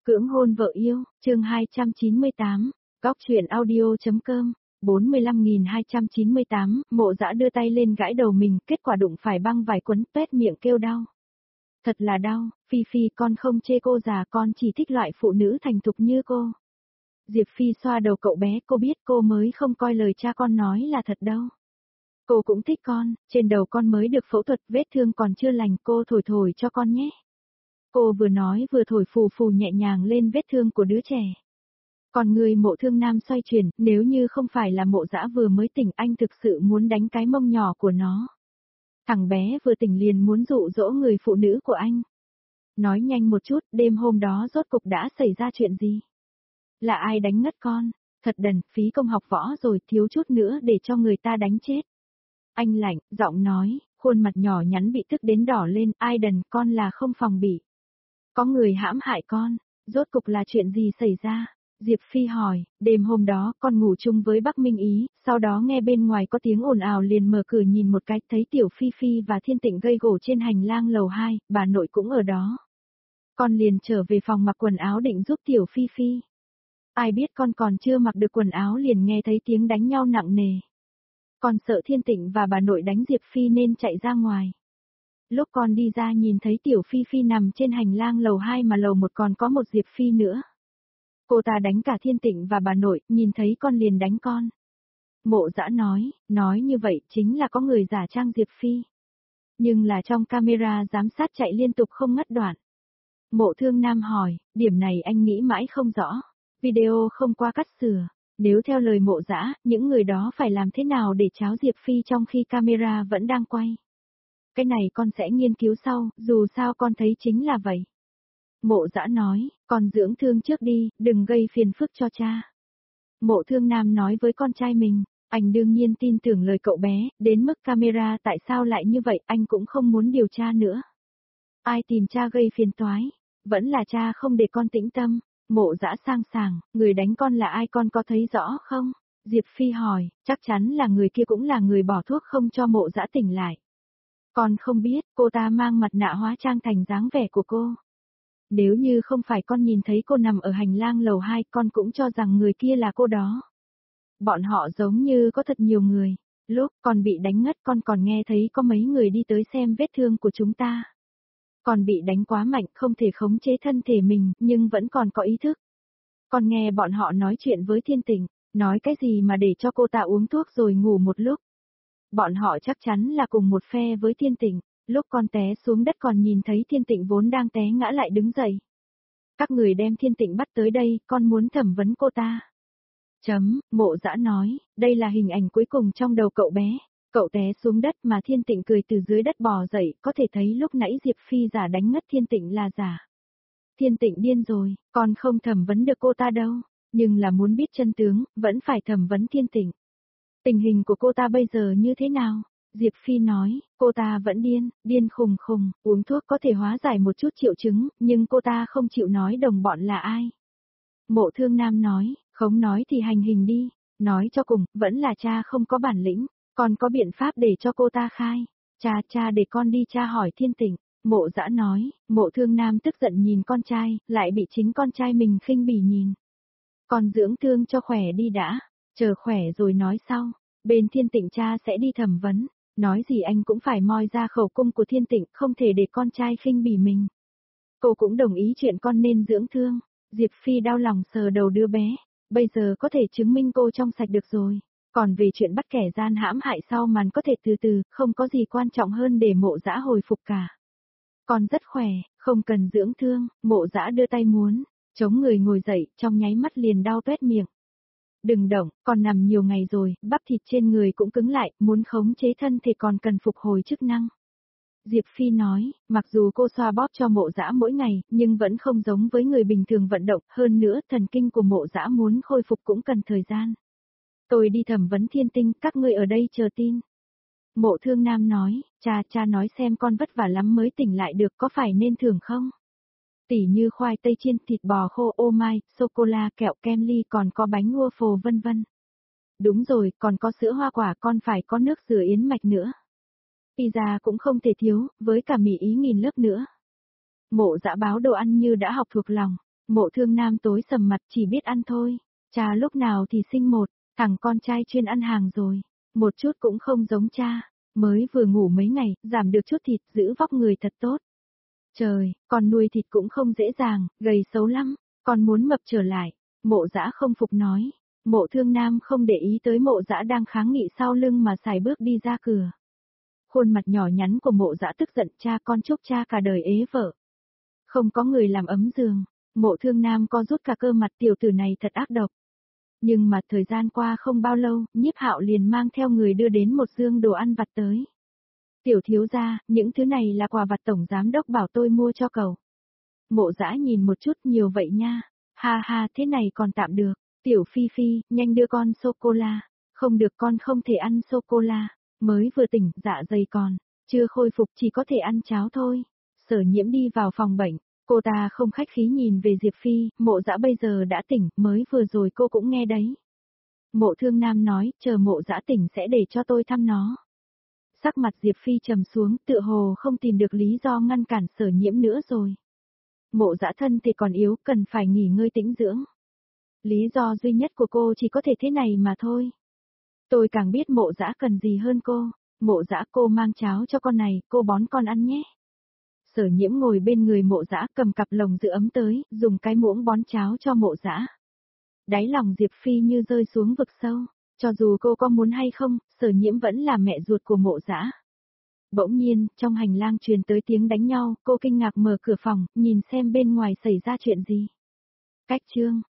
Cưỡng hôn vợ yêu, chương 298, góc truyện audio.com, 45.298, Mộ Dã đưa tay lên gãi đầu mình, kết quả đụng phải băng vải quấn toét miệng kêu đau. Thật là đau, Phi Phi con không chê cô già, con chỉ thích loại phụ nữ thành thục như cô. Diệp Phi xoa đầu cậu bé, cô biết cô mới không coi lời cha con nói là thật đâu. Cô cũng thích con, trên đầu con mới được phẫu thuật, vết thương còn chưa lành, cô thổi thổi cho con nhé. Cô vừa nói vừa thổi phù phù nhẹ nhàng lên vết thương của đứa trẻ. Còn người Mộ Thương Nam xoay chuyển, nếu như không phải là Mộ Dã vừa mới tỉnh, anh thực sự muốn đánh cái mông nhỏ của nó. Thằng bé vừa tỉnh liền muốn dụ dỗ người phụ nữ của anh. Nói nhanh một chút, đêm hôm đó rốt cục đã xảy ra chuyện gì? Là ai đánh ngất con? Thật đần, phí công học võ rồi, thiếu chút nữa để cho người ta đánh chết. Anh lạnh, giọng nói, khuôn mặt nhỏ nhắn bị tức đến đỏ lên, ai đần, con là không phòng bị. Có người hãm hại con, rốt cục là chuyện gì xảy ra? Diệp Phi hỏi, đêm hôm đó con ngủ chung với Bắc Minh Ý, sau đó nghe bên ngoài có tiếng ồn ào liền mở cửa nhìn một cái, thấy Tiểu Phi Phi và Thiên Tịnh gây gổ trên hành lang lầu 2, bà nội cũng ở đó. Con liền trở về phòng mặc quần áo định giúp Tiểu Phi Phi. Ai biết con còn chưa mặc được quần áo liền nghe thấy tiếng đánh nhau nặng nề. Con sợ Thiên Tịnh và bà nội đánh Diệp Phi nên chạy ra ngoài. Lúc con đi ra nhìn thấy Tiểu Phi Phi nằm trên hành lang lầu 2 mà lầu 1 còn có một Diệp Phi nữa. Cô ta đánh cả Thiên Tịnh và bà nội, nhìn thấy con liền đánh con. Mộ Dã nói như vậy chính là có người giả trang Diệp Phi. Nhưng là trong camera giám sát chạy liên tục không ngắt đoạn. Mộ Thương Nam hỏi, điểm này anh nghĩ mãi không rõ. Video không qua cắt sửa. Nếu theo lời Mộ Dã, những người đó phải làm thế nào để tráo Diệp Phi trong khi camera vẫn đang quay? Cái này con sẽ nghiên cứu sau, dù sao con thấy chính là vậy. Mộ Dã nói, con dưỡng thương trước đi, đừng gây phiền phức cho cha. Mộ Thương Nam nói với con trai mình, anh đương nhiên tin tưởng lời cậu bé, đến mức camera tại sao lại như vậy, anh cũng không muốn điều tra nữa. Ai tìm cha gây phiền toái, vẫn là cha không để con tĩnh tâm. Mộ Dã sang sảng, người đánh con là ai con có thấy rõ không? Diệp Phi hỏi, chắc chắn là người kia cũng là người bỏ thuốc không cho Mộ Dã tỉnh lại. Con không biết, cô ta mang mặt nạ hóa trang thành dáng vẻ của cô. Nếu như không phải con nhìn thấy cô nằm ở hành lang lầu 2, con cũng cho rằng người kia là cô đó. Bọn họ giống như có thật nhiều người. Lúc con bị đánh ngất con còn nghe thấy có mấy người đi tới xem vết thương của chúng ta. Con bị đánh quá mạnh không thể khống chế thân thể mình nhưng vẫn còn có ý thức. Con nghe bọn họ nói chuyện với Thiên Tịnh, nói cái gì mà để cho cô ta uống thuốc rồi ngủ một lúc. Bọn họ chắc chắn là cùng một phe với Thiên Tịnh. Lúc con té xuống đất còn nhìn thấy Thiên Tịnh vốn đang té ngã lại đứng dậy. Các người đem Thiên Tịnh bắt tới đây, con muốn thẩm vấn cô ta. Mộ Dã nói, đây là hình ảnh cuối cùng trong đầu cậu bé. Cậu té xuống đất mà Thiên Tịnh cười từ dưới đất bò dậy, có thể thấy lúc nãy Diệp Phi giả đánh ngất Thiên Tịnh là giả. Thiên Tịnh điên rồi, con không thẩm vấn được cô ta đâu, nhưng là muốn biết chân tướng, vẫn phải thẩm vấn Thiên Tịnh. Tình hình của cô ta bây giờ như thế nào? Diệp Phi nói, cô ta vẫn điên khùng khùng, uống thuốc có thể hóa giải một chút triệu chứng, nhưng cô ta không chịu nói đồng bọn là ai. Mộ Thương Nam nói, không nói thì hành hình đi, nói cho cùng, vẫn là cha không có bản lĩnh, còn có biện pháp để cho cô ta khai. Cha để con đi tra hỏi Thiên Tịnh. Mộ Dã nói, Mộ Thương Nam tức giận nhìn con trai, lại bị chính con trai mình khinh bỉ nhìn. Con dưỡng thương cho khỏe đi đã, chờ khỏe rồi nói sau, bên Thiên Tịnh cha sẽ đi thẩm vấn. Nói gì anh cũng phải moi ra khẩu cung của Thiên Tịnh, không thể để con trai khinh bỉ mình. Cô cũng đồng ý chuyện con nên dưỡng thương. Diệp Phi đau lòng sờ đầu đứa bé, bây giờ có thể chứng minh cô trong sạch được rồi. Còn về chuyện bắt kẻ gian hãm hại sau màn có thể từ từ, không có gì quan trọng hơn để Mộ Dã hồi phục cả. Con rất khỏe, không cần dưỡng thương. Mộ Dã đưa tay muốn chống người ngồi dậy, trong nháy mắt liền đau toét miệng. Đừng động, còn nằm nhiều ngày rồi, bắp thịt trên người cũng cứng lại, muốn khống chế thân thể còn cần phục hồi chức năng. Diệp Phi nói, mặc dù cô xoa bóp cho Mộ Dã mỗi ngày, nhưng vẫn không giống với người bình thường vận động, hơn nữa thần kinh của Mộ Dã muốn khôi phục cũng cần thời gian. Tôi đi thẩm vấn Thiên Tinh, các ngươi ở đây chờ tin. Mộ Thương Nam nói, cha nói xem con vất vả lắm mới tỉnh lại được, có phải nên thưởng không? Tỉ như khoai tây chiên, thịt bò khô, ô mai, sô-cô-la, kẹo kem ly, còn có bánh waffle vân vân. Đúng rồi, còn có sữa hoa quả, con phải có nước dừa yến mạch nữa. Pizza cũng không thể thiếu, với cả mì ý 1000 lớp nữa. Mộ Dã báo đồ ăn như đã học thuộc lòng. Mộ Thương Nam tối sầm mặt chỉ biết ăn thôi. Cha lúc nào thì sinh một, thằng con trai chuyên ăn hàng rồi. Một chút cũng không giống cha. Mới vừa ngủ mấy ngày, giảm được chút thịt, giữ vóc người thật tốt. Trời, con nuôi thịt cũng không dễ dàng, gầy xấu lắm, con muốn mập trở lại. Mộ Dã không phục nói. Mộ Thương Nam không để ý tới Mộ Dã đang kháng nghị sau lưng mà xài bước đi ra cửa. Khuôn mặt nhỏ nhắn của Mộ Dã tức giận, cha con chúc cha cả đời ế vợ. Không có người làm ấm giường. Mộ Thương Nam co rút cả cơ mặt, tiểu tử này thật ác độc. Nhưng mà thời gian qua không bao lâu, Nhiếp Hạo liền mang theo người đưa đến một dương đồ ăn vặt tới. Tiểu thiếu gia, những thứ này là quà vặt tổng giám đốc bảo tôi mua cho cậu. Mộ Dã nhìn một chút, nhiều vậy nha. Ha ha, thế này còn tạm được. Tiểu Phi Phi, nhanh đưa con sô-cô-la. Không được, con không thể ăn sô-cô-la. Mới vừa tỉnh, dạ dày còn chưa khôi phục, chỉ có thể ăn cháo thôi. Sở Nhiễm đi vào phòng bệnh. Cô ta không khách khí nhìn về Diệp Phi, Mộ Dã bây giờ đã tỉnh, mới vừa rồi cô cũng nghe đấy. Mộ Thương Nam nói, chờ Mộ Dã tỉnh sẽ để cho tôi thăm nó. Sắc mặt Diệp Phi trầm xuống, tựa hồ không tìm được lý do ngăn cản Sở Nhiễm nữa rồi. Mộ Dã thân thì còn yếu, cần phải nghỉ ngơi tĩnh dưỡng. Lý do duy nhất của cô chỉ có thể thế này mà thôi. Tôi càng biết Mộ Dã cần gì hơn cô. Mộ Dã, cô mang cháo cho con này, cô bón con ăn nhé. Sở Nhiễm ngồi bên người Mộ Dã, cầm cặp lồng giữ ấm tới, dùng cái muỗng bón cháo cho Mộ Dã. Đáy lòng Diệp Phi như rơi xuống vực sâu. Cho dù cô có muốn hay không, Sở Nhiễm vẫn là mẹ ruột của Mộ Dã. Bỗng nhiên, trong hành lang truyền tới tiếng đánh nhau, cô kinh ngạc mở cửa phòng, nhìn xem bên ngoài xảy ra chuyện gì. Cách chương